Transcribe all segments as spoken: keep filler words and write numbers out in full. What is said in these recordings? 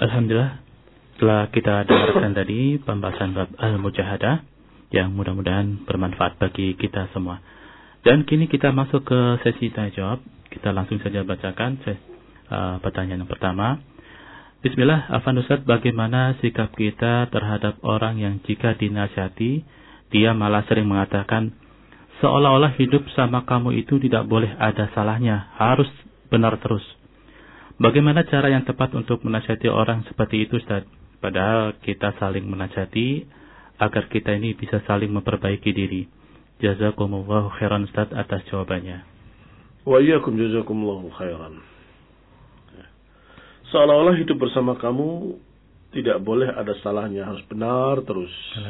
Alhamdulillah, setelah kita dengarkan tadi pembahasan bab al-mujahadah yang mudah-mudahan bermanfaat bagi kita semua. Dan kini kita masuk ke sesi tanya jawab. Kita langsung saja bacakan uh, pertanyaan yang pertama. Bismillah, Afan Ustaz, bagaimana sikap kita terhadap orang yang jika dinasihati, dia malah sering mengatakan, seolah-olah hidup sama kamu itu tidak boleh ada salahnya, harus benar terus. Bagaimana cara yang tepat untuk menasihati orang seperti itu, Ustaz? Padahal kita saling menasihati agar kita ini bisa saling memperbaiki diri. Jazakumullahu khairan, Ustaz, atas jawabannya. Wa iyyakum jazakumullahu khairan. Seolah-olah hidup bersama kamu tidak boleh ada salahnya, harus benar terus.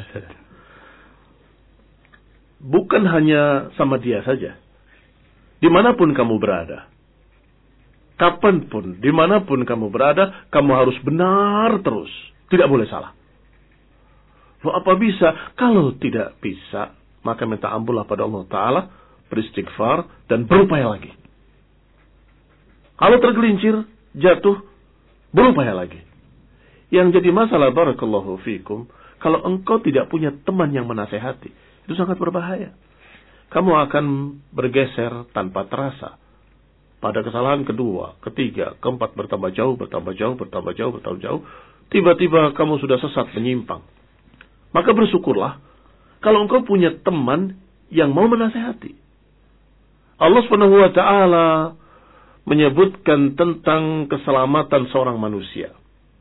Bukan hanya sama dia saja. Dimanapun kamu berada, kapanpun, dimanapun kamu berada, kamu harus benar terus. Tidak boleh salah. Loh, apa bisa? Kalau tidak bisa, maka minta ampunlah pada Allah Ta'ala, beristighfar, dan berupaya lagi. Kalau tergelincir, jatuh, berupaya lagi. Yang jadi masalah, barakallahu fikum, kalau engkau tidak punya teman yang menasehati, itu sangat berbahaya. Kamu akan bergeser tanpa terasa. Pada kesalahan kedua, ketiga, keempat, bertambah jauh, bertambah jauh, bertambah jauh, bertambah jauh. Tiba-tiba kamu sudah sesat, menyimpang. Maka bersyukurlah kalau engkau punya teman yang mau menasehati. Allah Subhanahu wa Ta'ala menyebutkan tentang keselamatan seorang manusia.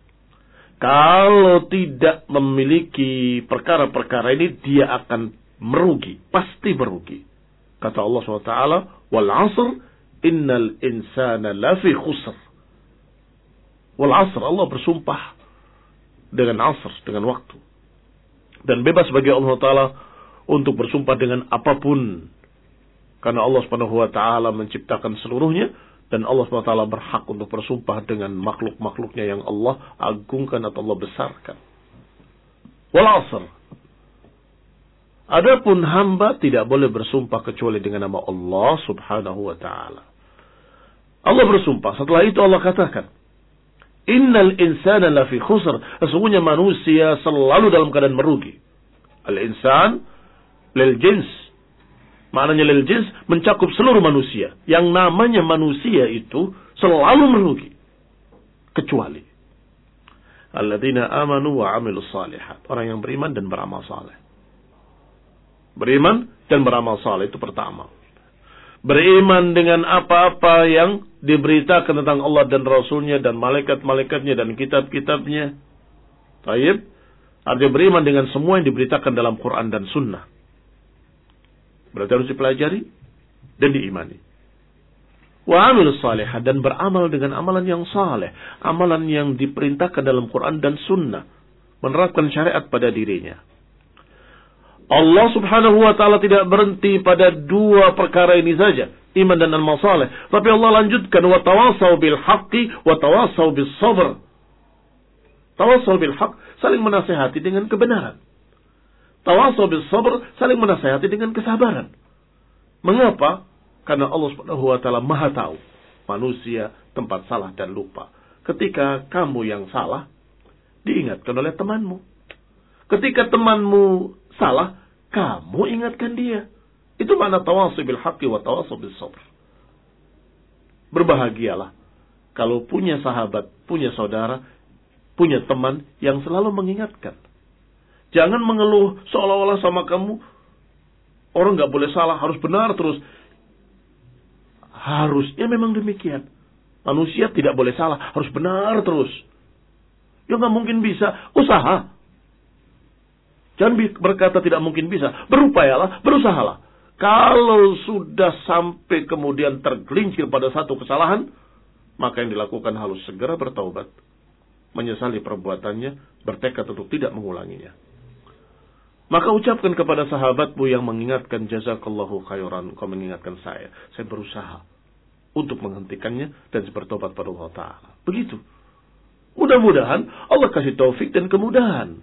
Kalau tidak memiliki perkara-perkara ini, dia akan merugi, pasti merugi. Kata Allah Subhanahu wa Ta'ala, wal 'asr innal insana lafi khusr. Wal 'asr, Allah bersumpah dengan asr, dengan waktu. Dan bebas bagi Allah Ta'ala untuk bersumpah dengan apapun. Karena Allah Subhanahu wa Ta'ala menciptakan seluruhnya. Dan Allah Subhanahu wa Ta'ala berhak untuk bersumpah dengan makhluk-makhluknya yang Allah agungkan atau Allah besarkan. Wal 'asr. Adapun hamba tidak boleh bersumpah kecuali dengan nama Allah Subhanahu wa Ta'ala. Allah bersumpah. Setelah itu Allah katakan, innal insana lafi khusr. Sesungguhnya manusia selalu dalam keadaan merugi. Al-insan lil jins. Maknanya lil jins mencakup seluruh manusia. Yang namanya manusia itu selalu merugi. Kecuali alladzina amanu wa amilus salihat. Orang yang beriman dan beramal saleh. Beriman dan beramal saleh itu pertama. Beriman dengan apa-apa yang diberitakan tentang Allah dan Rasulnya dan malaikat-malaikatnya dan kitab-kitabnya. Taib. Artinya beriman dengan semua yang diberitakan dalam Quran dan Sunnah. Berarti harus dipelajari dan diimani. Wa amilus salihah, dan beramal dengan amalan yang saleh. Amalan yang diperintahkan dalam Quran dan Sunnah. Menerapkan syariat pada dirinya. Allah Subhanahu wa Ta'ala tidak berhenti pada dua perkara ini saja, iman dan amal saleh, tapi Allah lanjutkan wa tawassaw bil haqqi wa tawassaw bis sabr. Tawassaw bil haqq, saling menasihati dengan kebenaran. Tawassaw bis sabr, saling menasihati dengan kesabaran. Mengapa? Karena Allah Subhanahu wa Ta'ala Maha tahu manusia tempat salah dan lupa. Ketika kamu yang salah, diingatkan oleh temanmu. Ketika temanmu salah, kamu ingatkan dia. Itu makna tawassul bil haqqi wa tawassul bis sabr. Berbahagialah kalau punya sahabat, punya saudara, punya teman yang selalu mengingatkan. Jangan mengeluh seolah-olah sama kamu orang nggak boleh salah, harus benar terus. Harusnya memang demikian. Manusia tidak boleh salah, harus benar terus. Ya nggak mungkin bisa. Usaha. Jangan berkata tidak mungkin bisa. Berupayalah, berusahalah. Kalau sudah sampai kemudian tergelincir pada satu kesalahan, maka yang dilakukan harus segera bertaubat. Menyesali perbuatannya, bertekad untuk tidak mengulanginya. Maka ucapkan kepada sahabatmu yang mengingatkan, jazakallahu khairan, kau mengingatkan saya. Saya berusaha untuk menghentikannya dan bertobat pada Allah Ta'ala. Begitu. Mudah-mudahan Allah kasih taufik dan kemudahan.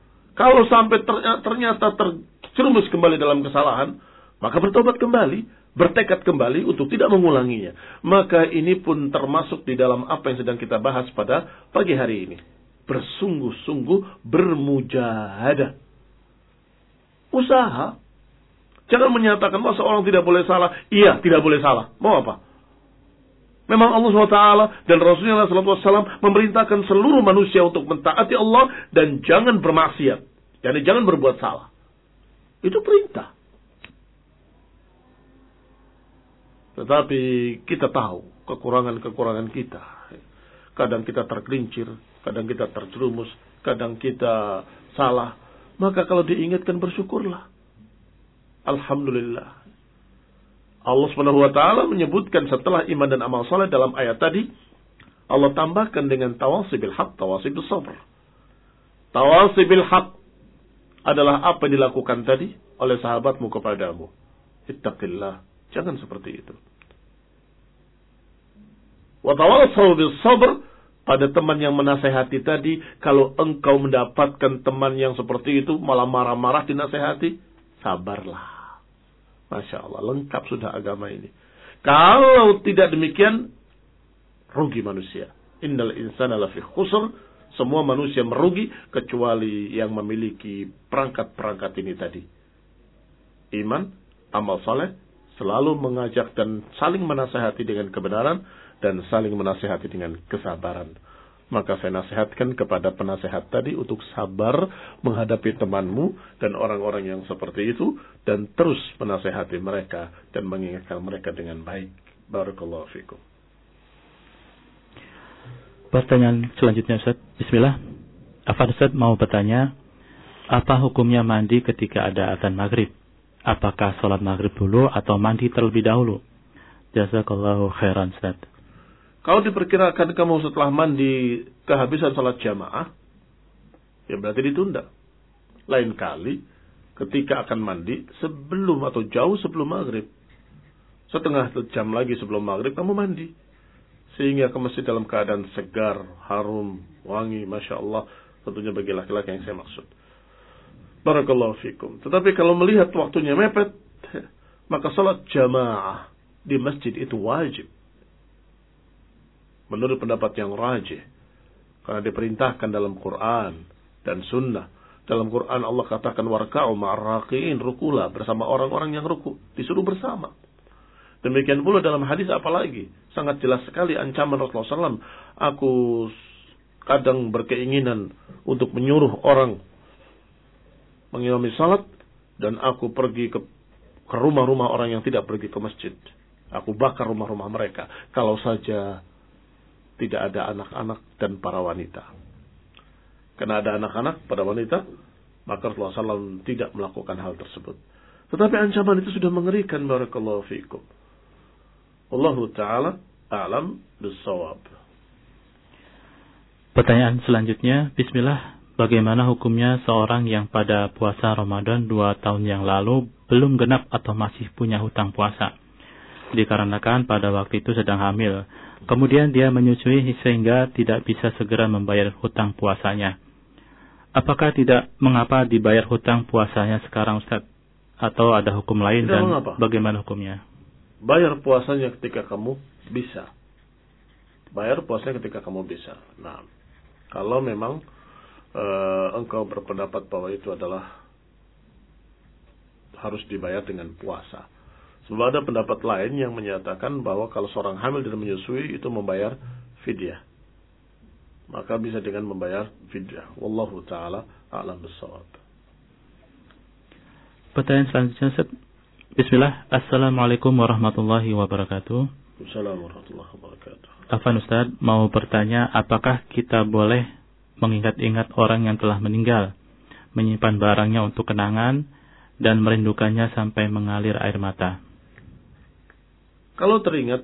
Kalau sampai ternyata terjerumus kembali dalam kesalahan, maka bertobat kembali, bertekad kembali untuk tidak mengulanginya. Maka ini pun termasuk di dalam apa yang sedang kita bahas pada pagi hari ini. Bersungguh-sungguh bermujahadah. Usaha. Jangan menyatakan bahwa seorang tidak boleh salah. Iya, tidak boleh salah. Mau apa? Memang Allah subhanahu wa taala dan Rasulullah shallallahu alaihi wasallam memerintahkan seluruh manusia untuk mentaati Allah dan jangan bermaksiat. Jadi jangan berbuat salah. Itu perintah. Tetapi kita tahu kekurangan-kekurangan kita. Kadang kita tergelincir, kadang kita terjerumus, kadang kita salah. Maka kalau diingatkan bersyukurlah. Alhamdulillah. Allah subhanahu wa taala menyebutkan setelah iman dan amal saleh dalam ayat tadi, Allah tambahkan dengan tawasi bil haq, tawasi bil sabr. Tawasi bil haq adalah apa yang dilakukan tadi oleh sahabatmu kepadamu. Ittaqillah. Jangan seperti itu. Wa tawasaw bis sabr, pada teman yang menasehati tadi, kalau engkau mendapatkan teman yang seperti itu malah marah-marah dinasehati, sabarlah. Masya Allah, lengkap sudah agama ini. Kalau tidak demikian, rugi manusia. Innal insana lafi khusr, semua manusia merugi kecuali yang memiliki perangkat-perangkat ini tadi. Iman, amal saleh, selalu mengajak dan saling menasihati dengan kebenaran dan saling menasihati dengan kesabaran. Maka saya nasihatkan kepada penasehat tadi untuk sabar menghadapi temanmu dan orang-orang yang seperti itu dan terus menasihati mereka dan mengingatkan mereka dengan baik. Barakallahu fikum. Pertanyaan selanjutnya, Ustaz. Bismillah. Afan Ustaz mau bertanya, apa hukumnya mandi ketika ada azan maghrib? Apakah sholat maghrib dulu atau mandi terlebih dahulu? Jazakallahu khairan, Ustaz. Kalau diperkirakan kamu setelah mandi kehabisan sholat jamaah, ya berarti ditunda. Lain kali, ketika akan mandi, sebelum atau jauh sebelum maghrib. Setengah jam lagi sebelum maghrib, kamu mandi. Sehingga kamu masih dalam keadaan segar, harum, wangi, Masya Allah. Tentunya bagi laki-laki yang saya maksud. Barakallahu fikum. Tetapi kalau melihat waktunya mepet, maka salat jamaah di masjid itu wajib. Menurut pendapat yang rajih. Karena diperintahkan dalam Quran dan sunnah. Dalam Quran Allah katakan warka'u ma'arraqiin, rukulah bersama orang-orang yang ruku. Disuruh bersama. Demikian pula dalam hadis apalagi. Sangat jelas sekali ancaman Rasulullah shallallahu alaihi wasallam. Aku kadang berkeinginan untuk menyuruh orang mengimami salat dan aku pergi ke ke rumah-rumah orang yang tidak pergi ke masjid. Aku bakar rumah-rumah mereka kalau saja tidak ada anak-anak dan para wanita. Karena ada anak-anak pada wanita, maka Rasulullah shallallahu alaihi wasallam tidak melakukan hal tersebut. Tetapi ancaman itu sudah mengerikan. Barakallahu fikum. Wallahu ta'ala a'lam bis-shawab. Pertanyaan selanjutnya, Bismillah. Bagaimana hukumnya seorang yang pada puasa Ramadan dua tahun yang lalu belum genap atau masih punya hutang puasa? Dikarenakan pada waktu itu sedang hamil. Kemudian dia menyusui sehingga tidak bisa segera membayar hutang puasanya. Apakah tidak mengapa dibayar hutang puasanya sekarang, Ustaz? Atau ada hukum lain tidak dan mengapa. Bagaimana hukumnya? Bayar puasanya ketika kamu bisa. Bayar puasanya ketika kamu bisa. Nah, kalau memang Uh, engkau berpendapat bahwa itu adalah harus dibayar dengan puasa. Sebab ada pendapat lain yang menyatakan bahwa kalau seorang hamil dan menyusui itu membayar fidyah. Maka bisa dengan membayar fidyah. Wallahu ta'ala a'lam bis-shawab. Pertanyaan selanjutnya, Bismillah. Assalamualaikum warahmatullahi wabarakatuh. Assalamualaikum warahmatullahi wabarakatuh. Afan Ustaz mau bertanya, apakah kita boleh mengingat-ingat orang yang telah meninggal, menyimpan barangnya untuk kenangan, dan merindukannya sampai mengalir air mata? Kalau teringat,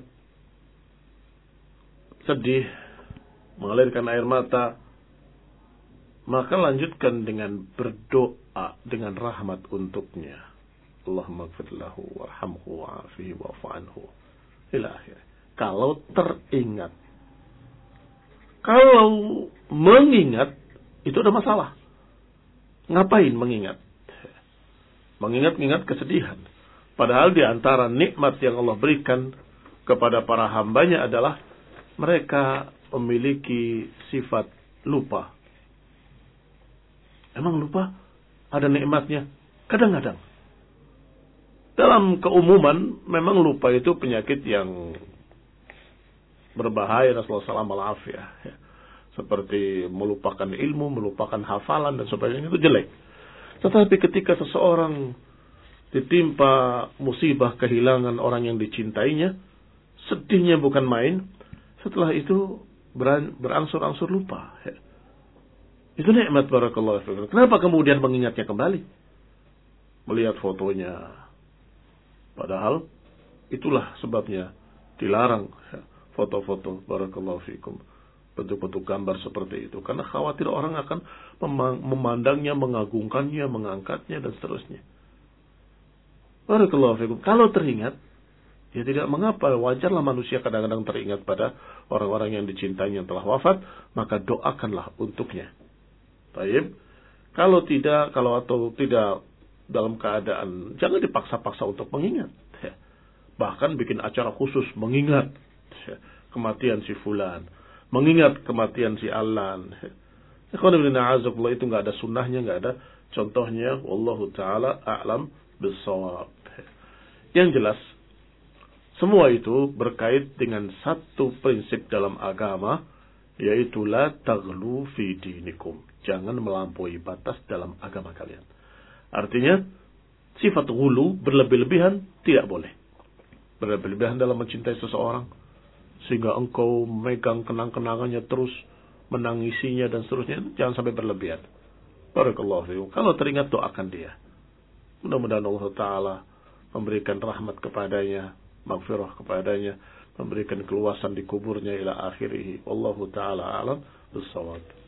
sedih, mengalirkan air mata, maka lanjutkan dengan berdoa dengan rahmat untuknya. Allahumma ighfir lahu warhamhu wa'afihi wa'fu anhu. Ila akhir. Kalau teringat. Kalau mengingat, itu ada masalah. Ngapain mengingat? Mengingat-ingat kesedihan. Padahal di antara nikmat yang Allah berikan kepada para hambanya adalah mereka memiliki sifat lupa. Emang lupa? Ada nikmatnya? Kadang-kadang. Dalam keumuman, memang lupa itu penyakit yang berbahaya. Rasulullah shallallahu alaihi wasallam ya. Seperti melupakan ilmu, melupakan hafalan dan sebagainya, itu jelek. Tetapi ketika seseorang ditimpa musibah kehilangan orang yang dicintainya, sedihnya bukan main, setelah itu berangsur-angsur lupa. Itu nikmat barakallahu fiikum. Kenapa kemudian mengingatnya kembali? Melihat fotonya. Padahal itulah sebabnya dilarang foto-foto barakallahu fiikum. Bentuk-bentuk gambar seperti itu. Karena khawatir orang akan memandangnya, mengagungkannya, mengangkatnya dan seterusnya. Barakallahu fiikum. Kalau teringat, ya tidak mengapa. Wajarlah manusia kadang-kadang teringat pada orang-orang yang dicintainya yang telah wafat. Maka doakanlah untuknya. Baik. Kalau tidak, kalau atau tidak dalam keadaan, jangan dipaksa-paksa untuk mengingat. Bahkan bikin acara khusus mengingat kematian si fulan, mengingat kematian si alan. Itu nggak ada sunnahnya, nggak ada contohnya. Wallahu taala a'lam bis-shawab. Yang jelas, semua itu berkait dengan satu prinsip dalam agama, yaitu la taghlu fi dinikum. Jangan melampaui batas dalam agama kalian. Artinya, sifat ghulu, berlebih-lebihan, tidak boleh. Berlebih-lebihan dalam mencintai seseorang, sehingga engkau memegang kenang-kenangannya terus, menangisinya dan seterusnya, jangan sampai berlebihan. Barakallahu fiikum. Kalau teringat, doakan dia. Mudah-mudahan Allah Ta'ala memberikan rahmat kepadanya, maghfirah kepadanya, memberikan keluasan di kuburnya ila akhirih. Wallahu Ta'ala alam bis-shawab.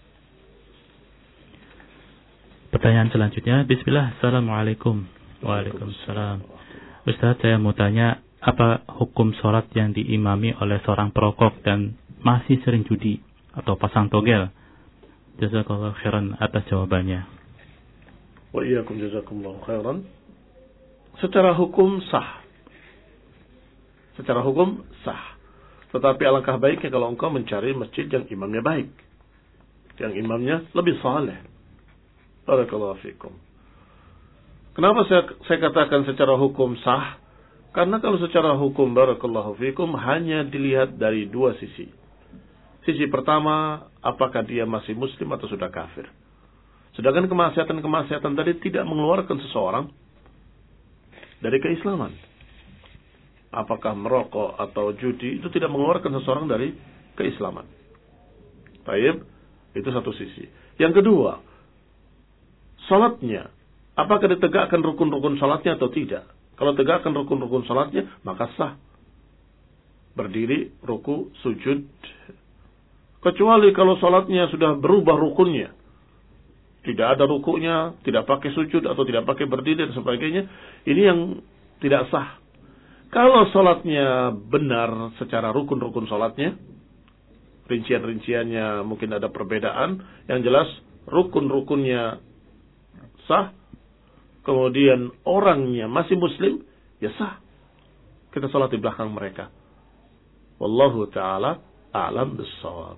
Pertanyaan selanjutnya, Bismillah, Assalamualaikum. Waalaikumsalam. Ustaz, saya mau tanya, apa hukum sholat yang diimami oleh seorang perokok dan masih sering judi atau pasang togel? Jazakallahu khairan atas jawabannya. Wa iyyakum jazakumullahu khairan. Secara hukum sah. Secara hukum sah. Tetapi alangkah baiknya kalau engkau mencari masjid yang imamnya baik. Yang imamnya lebih saleh. Barakallahu fikum. Kenapa saya, saya katakan secara hukum sah? Karena kalau secara hukum barakallahu fikum hanya dilihat dari dua sisi. Sisi pertama, apakah dia masih muslim atau sudah kafir. Sedangkan kemaksiatan-kemaksiatan tadi tidak mengeluarkan seseorang dari keislaman. Apakah merokok atau judi itu tidak mengeluarkan seseorang dari keislaman. Baik, itu satu sisi. Yang kedua, salatnya, apakah ditegakkan rukun-rukun salatnya atau tidak? Kalau tegakkan rukun-rukun salatnya, maka sah. Berdiri, ruku, sujud. Kecuali kalau salatnya sudah berubah rukunnya. Tidak ada rukunya, tidak pakai sujud atau tidak pakai berdiri dan sebagainya. Ini yang tidak sah. Kalau salatnya benar secara rukun-rukun salatnya, rincian-rinciannya mungkin ada perbedaan. Yang jelas, rukun-rukunnya sah, kemudian orangnya masih muslim, ya sah. Kita salat di belakang mereka. Wallahu ta'ala a'lam bis-shawab.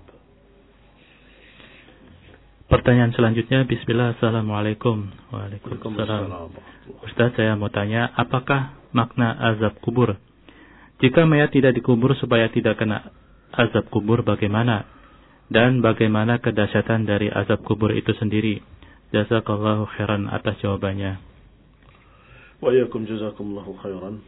Pertanyaan selanjutnya, Bismillah, Assalamualaikum. Waalaikumsalam. Ustaz, saya mau tanya, apakah makna azab kubur? Jika mayat tidak dikubur supaya tidak kena azab kubur, bagaimana? Dan bagaimana kedahsyatan dari azab kubur itu sendiri? Jazakallahu khairan atas jawabannya. Wa iyyakum jazakumullahu khairan.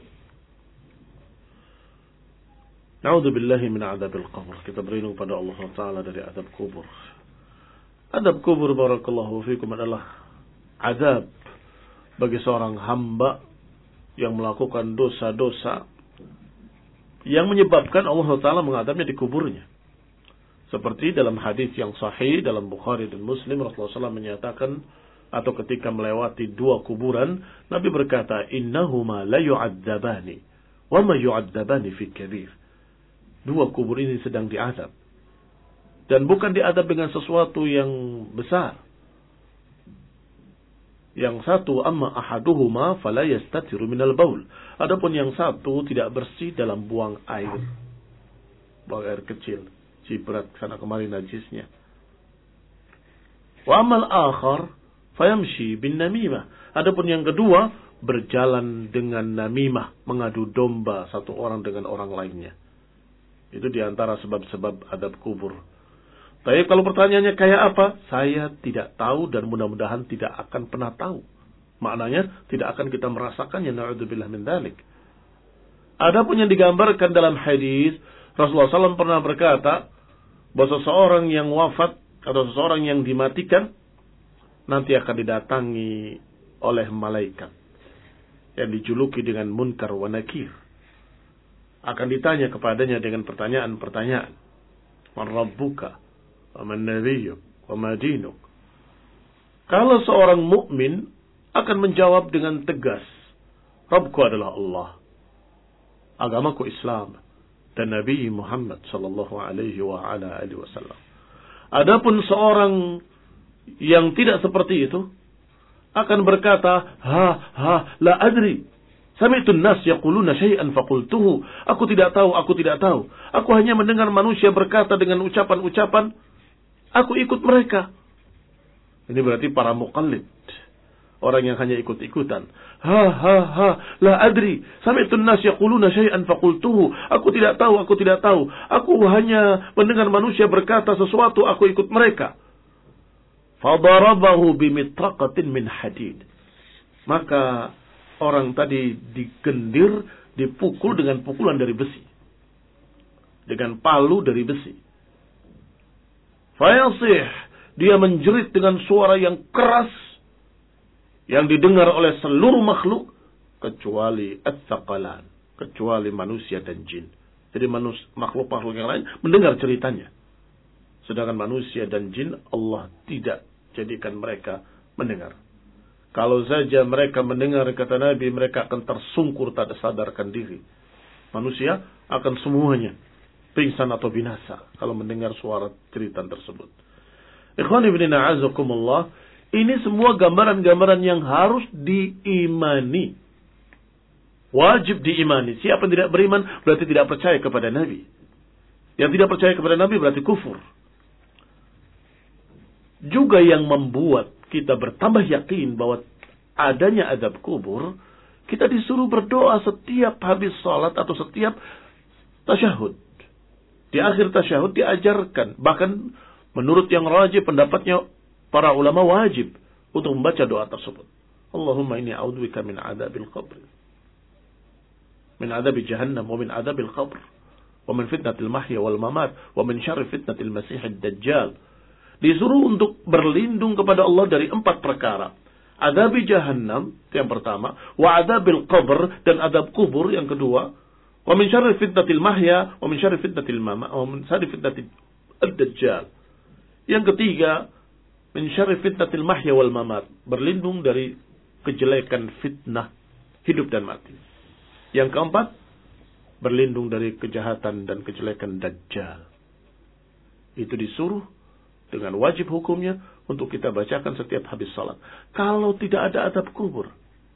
Na'udzu billahi min adzabil qabr. Kita berlindung pada Allah Ta'ala dari azab kubur. Azab kubur barakallahu fikum adalah azab bagi seorang hamba yang melakukan dosa-dosa yang menyebabkan Allah Ta'ala mengadabnya di kuburnya. Seperti dalam hadis yang sahih dalam Bukhari dan Muslim, Rasulullah shallallahu alaihi wasallam menyatakan, atau ketika melewati dua kuburan, Nabi berkata, innahuma la yu'adzabani wa ma yu'adzabani fi kabir. Dua kubur ini sedang diazab. Dan bukan diazab dengan sesuatu yang besar. Yang satu, amma ahaduhuma fala yastatiru minal baul. Adapun yang satu tidak bersih dalam buang air. Buang air kecil. Cibrat sana kemari najisnya. Wa amal akhar fayamshi bin namimah. Adapun yang kedua, berjalan dengan namimah. Mengadu domba satu orang dengan orang lainnya. Itu diantara sebab-sebab adab kubur. Tapi kalau pertanyaannya kayak apa? Saya tidak tahu dan mudah-mudahan tidak akan pernah tahu. Maknanya tidak akan kita merasakannya. Na'udzubillah min dzalik. Adapun yang digambarkan dalam hadis, Rasulullah shallallahu alaihi wasallam pernah berkata bahwa seseorang yang wafat atau seseorang yang dimatikan nanti akan didatangi oleh malaikat yang dijuluki dengan Munkar wa Nakir. Akan ditanya kepadanya dengan pertanyaan-pertanyaan. Man rabbuka? Waman nabiyyuk, wama dinuk. Kalau seorang mukmin akan menjawab dengan tegas, Rabbku adalah Allah, agamaku Islam, dan Nabi Muhammad sallallahu alaihi wa ala alihi wasallam. Adapun seorang yang tidak seperti itu akan berkata, ha ha la adri. Sami'tu an-nas yaquluna syai'an faqultuhu. Aku tidak tahu, aku tidak tahu. Aku hanya mendengar manusia berkata dengan ucapan-ucapan, aku ikut mereka. Ini berarti para muqallid. Orang yang hanya ikut-ikutan. Ha ha ha la adri. Sami'tu an-nas yaquluna syai'an faqultuhu. Aku tidak tahu, aku tidak tahu. Aku hanya mendengar manusia berkata sesuatu, aku ikut mereka. Fadarabahu bimitraqatin min hadid. Maka orang tadi digendir, dipukul dengan pukulan dari besi. Dengan palu dari besi. Fayasih, dia menjerit dengan suara yang keras yang didengar oleh seluruh makhluk kecuali at-thaqalan, kecuali manusia dan jin. Jadi manus, makhluk-makhluk yang lain mendengar ceritanya. Sedangkan manusia dan jin Allah tidak jadikan mereka mendengar. Kalau saja mereka mendengar kata Nabi, mereka akan tersungkur tak sadarkan diri. Manusia akan semuanya pingsan atau binasa kalau mendengar suara cerita tersebut. Ikhwan ibn a'azakumullah, ini semua gambaran-gambaran yang harus diimani. Wajib diimani. Siapa yang tidak beriman berarti tidak percaya kepada Nabi. Yang tidak percaya kepada Nabi berarti kufur. Juga yang membuat kita bertambah yakin bahwa adanya azab kubur, kita disuruh berdoa setiap habis salat atau setiap tasyahud. Di akhir tasyahud diajarkan, bahkan menurut yang rajih pendapatnya para ulama wajib untuk membaca doa tersebut. Allahumma inni a'udzubika min adzabil qabr, min adzabi jahannam, wa min adzabil qabr, wa min fitnatil mahya wal mamat, wa min syarri fitnatil masiihid dajjal. Disuruh untuk berlindung kepada Allah dari empat perkara. Adabi jahannam, yang pertama. Wa adabil qabr, dan adab kubur, yang kedua. Wa min syarri fitnatil mahya, wa min syarri fitnatil mamat, wa min syarri fitnatil dajjal. Yang ketiga, min syarri fitnatil mahya wal mamat. Berlindung dari kejelekan fitnah hidup dan mati. Yang keempat, berlindung dari kejahatan dan kejelekan dajjal. Itu disuruh dengan wajib hukumnya untuk kita bacakan setiap habis salat. Kalau tidak ada adab kubur,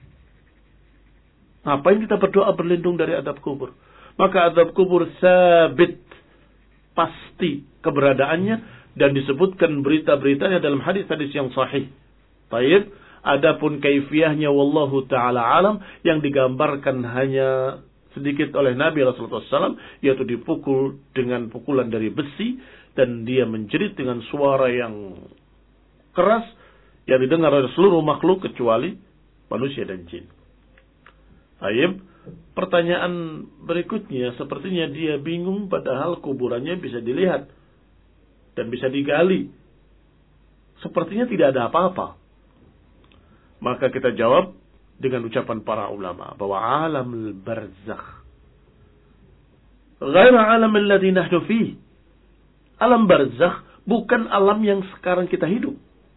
ngapain kita berdoa berlindung dari adab kubur? Maka adab kubur sabit, pasti keberadaannya, dan disebutkan berita-beritanya dalam hadis-hadis yang sahih. Baik, adapun kaifiyahnya wallahu taala alam, yang digambarkan hanya sedikit oleh Nabi Rasulullah shallallahu alaihi wasallam, yaitu dipukul dengan pukulan dari besi, dan dia menjerit dengan suara yang keras yang didengar oleh seluruh makhluk kecuali manusia dan jin. Baik, pertanyaan berikutnya, sepertinya dia bingung padahal kuburannya bisa dilihat dan bisa digali. Sepertinya tidak ada apa-apa. Maka kita jawab dengan ucapan para ulama bahwa alamul barzakh ghairu alam alladhi nahnu fihi. Alam barzakh bukan alam yang sekarang kita hidup.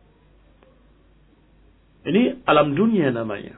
Ini alam dunia namanya.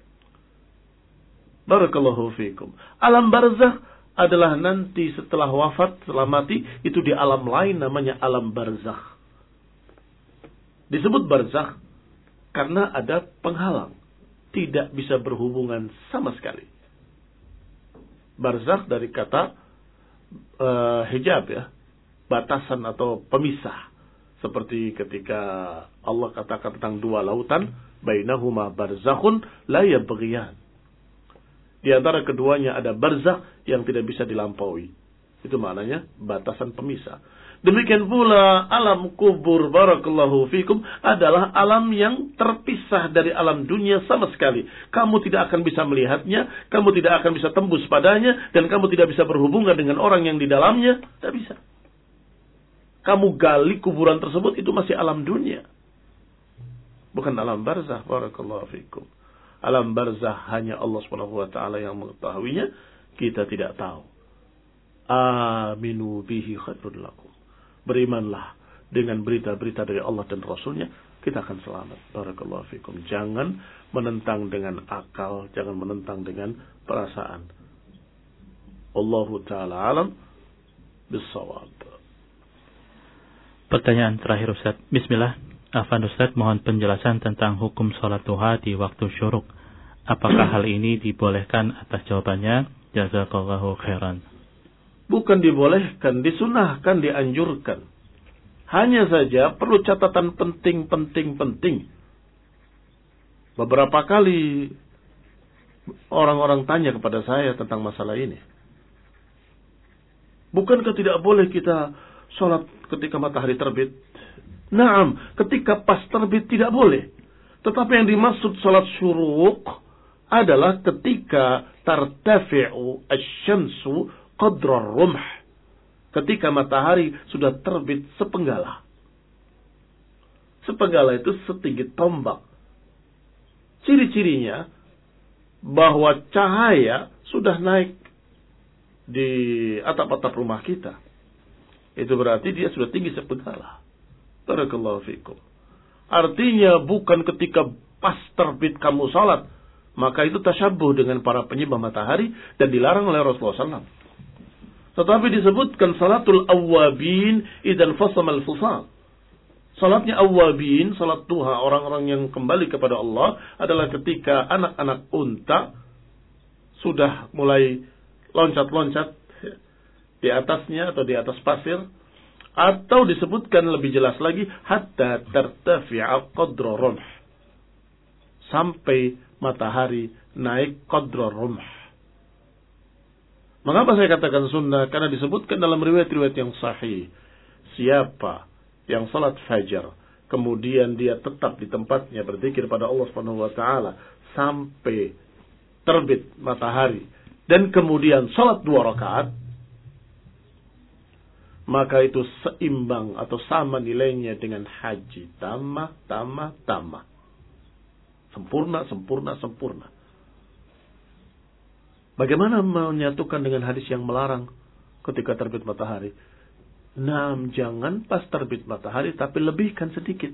Barakallahu fiikum. Alam barzakh adalah nanti setelah wafat, setelah mati, itu di alam lain namanya alam barzakh. Disebut barzakh karena ada penghalang. Tidak bisa berhubungan sama sekali. Barzakh dari kata uh, hijab ya, batasan atau pemisah. Seperti ketika Allah katakan tentang dua lautan, bainahuma barzakhun la yabghiyan. Di antara keduanya ada barzakh yang tidak bisa dilampaui. Itu maknanya batasan pemisah. Demikian pula alam kubur, barakallahu fikum, adalah alam yang terpisah dari alam dunia sama sekali. Kamu tidak akan bisa melihatnya, kamu tidak akan bisa tembus padanya, dan kamu tidak bisa berhubungan dengan orang yang di dalamnya. Tidak bisa. Kamu gali kuburan tersebut, itu masih alam dunia. Bukan alam barzah, barakallahu fikum. Alam barzah hanya Allah subhanahu wa taala yang mengetahuinya, kita tidak tahu. Aminu bihi khairul lakum. Berimanlah dengan berita-berita dari Allah dan Rasulnya, kita akan selamat. Barakallahu fikum. Jangan menentang dengan akal, jangan menentang dengan perasaan. Allahu ta'ala alam bisawab. Pertanyaan terakhir Ustaz. Bismillah. Afan Ustaz, mohon penjelasan tentang hukum sholat duha di waktu syuruk. Apakah hal ini dibolehkan? Atas jawabannya, jazakallahu khairan. Bukan dibolehkan, disunahkan, dianjurkan. Hanya saja perlu catatan penting-penting-penting. Beberapa kali orang-orang tanya kepada saya tentang masalah ini. Bukankah tidak boleh kita sholat ketika matahari terbit? Naam, ketika pas terbit tidak boleh. Tetapi yang dimaksud sholat syuruk adalah ketika tartafi'u asy-syamsu qadra rumh, ketika matahari sudah terbit sepenggala. Sepenggala itu setinggi tombak. Ciri-cirinya bahwa cahaya sudah naik di atap-atap rumah kita. Itu berarti dia sudah tinggi sepenggala. Barakallahu fikum. Artinya bukan ketika pas terbit kamu salat, maka itu tasyabbuh dengan para penyembah matahari dan dilarang oleh Rasulullah sallallahu alaihi wasallam. Tetapi disebutkan salatul awwabin idzal fasama al-fusal. Salatnya awwabin, salat duha orang-orang yang kembali kepada Allah adalah ketika anak-anak unta sudah mulai loncat-loncat di atasnya atau di atas pasir, atau disebutkan lebih jelas lagi hatta tartafi'a qadra rumh, sampai matahari naik qadra rumh. Mengapa saya katakan sunnah? Karena disebutkan dalam riwayat-riwayat yang sahih, siapa yang salat fajar kemudian dia tetap di tempatnya berzikir pada Allah Subhanahu wa taala sampai terbit matahari dan kemudian salat dua rakaat, maka itu seimbang atau sama nilainya dengan haji. Tamah, tamah, tamah. Sempurna, sempurna, sempurna. Bagaimana menyatukan dengan hadis yang melarang ketika terbit matahari? Naam, jangan pas terbit matahari, tapi lebihkan sedikit.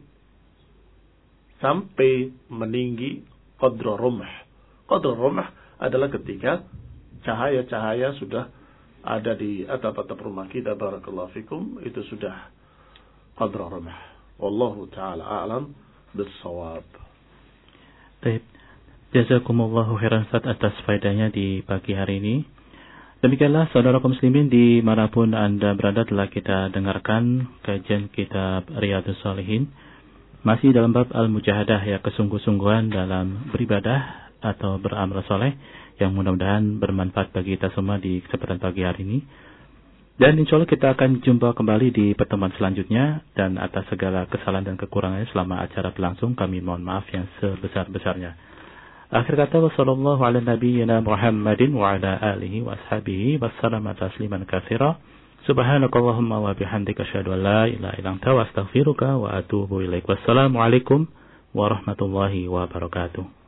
Sampai meninggi qadra rumh. Qadra rumh adalah ketika cahaya-cahaya sudah ada di atap-atap rumah kita, barakallahu fikum, itu sudah qadra rumh. Wallahu ta'ala a'lam bis-shawab. Baik. Jazakumullahu khairan Ustaz atas faedahnya di pagi hari ini. Demikianlah saudara kaum muslimin dimanapun Anda berada, telah kita dengarkan kajian kitab Riyadhus Shalihin. Masih dalam bab Al-Mujahadah, ya, kesungguh-sungguhan dalam beribadah atau beramal soleh, yang mudah-mudahan bermanfaat bagi kita semua di kesempatan pagi hari ini. Dan insya Allah kita akan jumpa kembali di pertemuan selanjutnya. Dan atas segala kesalahan dan kekurangannya selama acara berlangsung, kami mohon maaf yang sebesar-besarnya. Akhir kata, wassallallahu ala nabiyyina Muhammadin wa ala alihi wa ashabihi wassalamu tasliman katsira. Subhanakallahumma wa bihamdika asyhadu an la ilaha illa anta wa astaghfiruka wa atubu ilaik. Wassalamu alaikum warahmatullahi wabarakatuh.